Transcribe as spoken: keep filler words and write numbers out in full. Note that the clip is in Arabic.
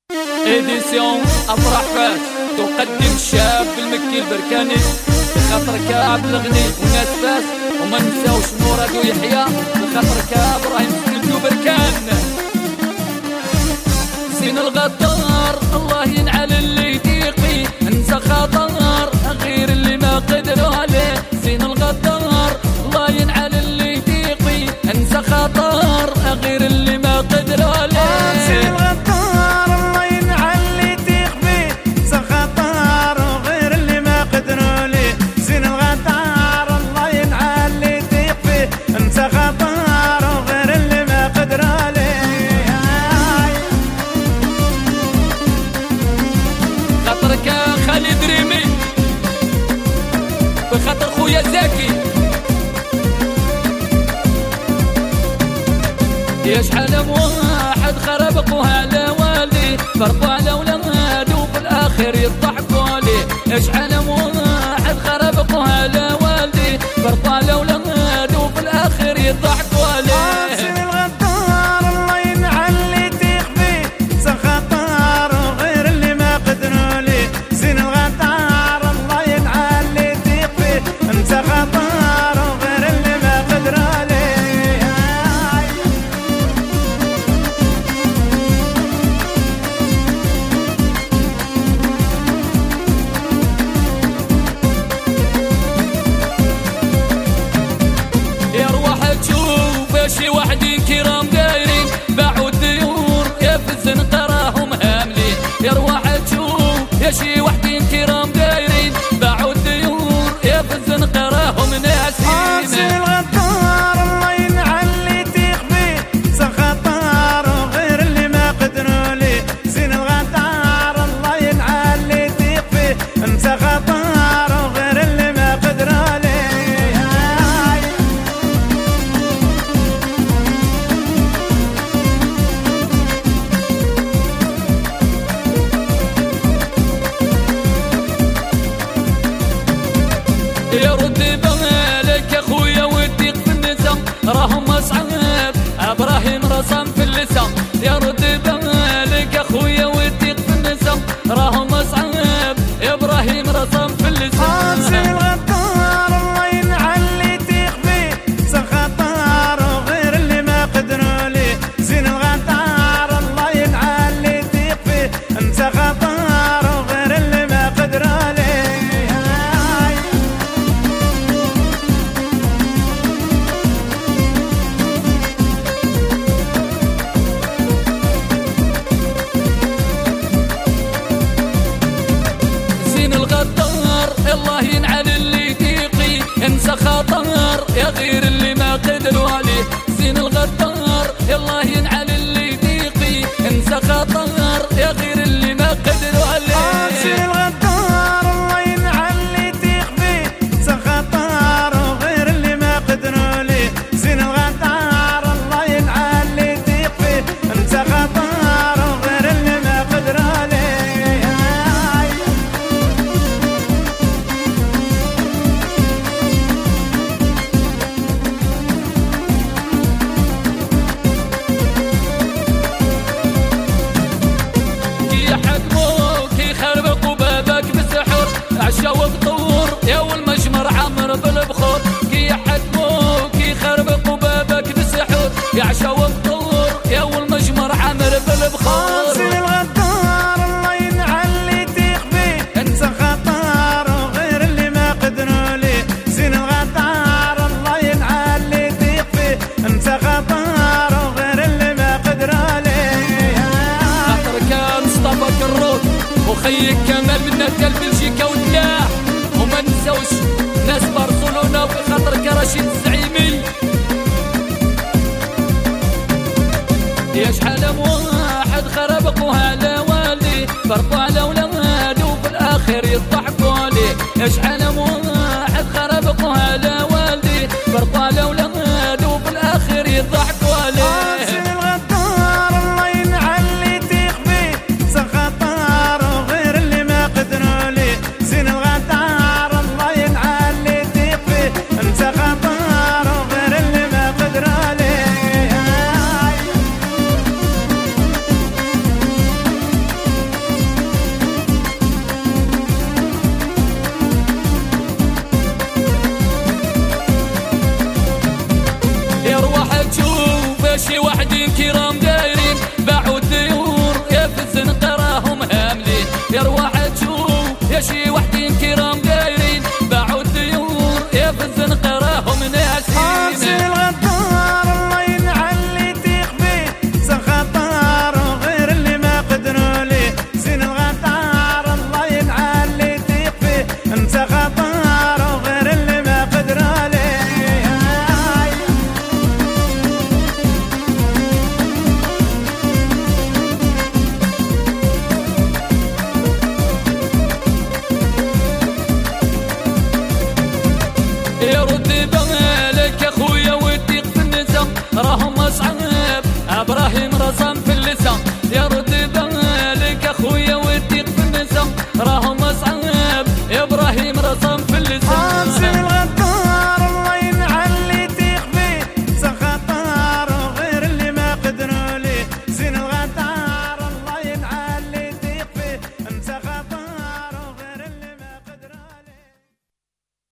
إديسيون أفراح فات تقدم الشاب المكي البركاني بخاطر كعب الغني وناس فاس وما نساوش مراد ويحيى بخاطر كعب ابراهيم سكلتو بركان. زين الغدار الله ينعل اللي يضيقي انسى خطر غير اللي ما قدروا عليه. زين الغدار الله ينعل اللي يضيقي انسى خطر غير اللي ما قدروا عليه. بخاطر خويا زاكي يا شحال واحد خربقوا على والدي فرقوا على ولاد وفي الاخر يضحكوا عليه. يا شحال واحد خربقوا على والدي فرقوا على ولاد وفي الاخر يضحكوا عليه. شي وحدين كرام دايرين باعوا الديور يا في الزنقة راهم هاملين. يا رواح تشوف يا شي وحدين كرام دايرين باعوا الديور يا في الزنقة راهم ناسين. الغدار الله ينعل اللي تيخفي سخطار غير اللي ما قدروا ليه. زين الغدار الله ينعل اللي تيخفي انسى خطار غير اللي ما قدروا ليه. يا ردي بالك يا خويا وديق في النساء راهم اصعب ابراهيم رسم في اللسان. يا ردي بالك يا خويا وديق في النساء راهم اصعب ابراهيم رسم في اللسان. زين الغدار الله ينعل اللي تيخفي سخطار غير اللي ما قدروا ليه. زين الغدار الله ينعل اللي تيخفي انسى خطار غير اللي ما قدروا ليه. الله ينعل اللي يضيقي انسى خطر يا غير اللي ما قدروا عليه. زين الغدار الله ينعل اللي يضيقي انسى خطر يا غير اللي ما قدروا عليه. زين الغدار الله ينعل اللي تيخفي سخطر غير اللي ما قدروا ليه. زين الغدار الله ينعل اللي تيخفي انسى خطر غير اللي ما قدروا ليه. عشا وفطور يا والمجمر عمر بالبخور كي يحكموك يخربقوا بابك بالسحور. يا عشا وفطور يا والمجمر عمر بالبخور. زين الغدار الله ينعل اللي تيخفي انسى خطر غير اللي ما قدروا ليه. زين الغدار الله ينعل اللي تيخفي انسى خطر غير اللي ما قدروا ليه. خاطر كان مصطفى كروت وخيك كمال من نادي بلجيكا ودلاح وما نساوش ناس برشلونة وبخاطر كرشيد الزعيمي. يا شحال واحد خربقوا على والدي فرقوا على ولاد وفي الاخر يضحكوا عليه. يا شحال واحد خربقوا على والدي فرقوا على ولاد وفي الاخر يضحكوا عليه. ماشي وحدي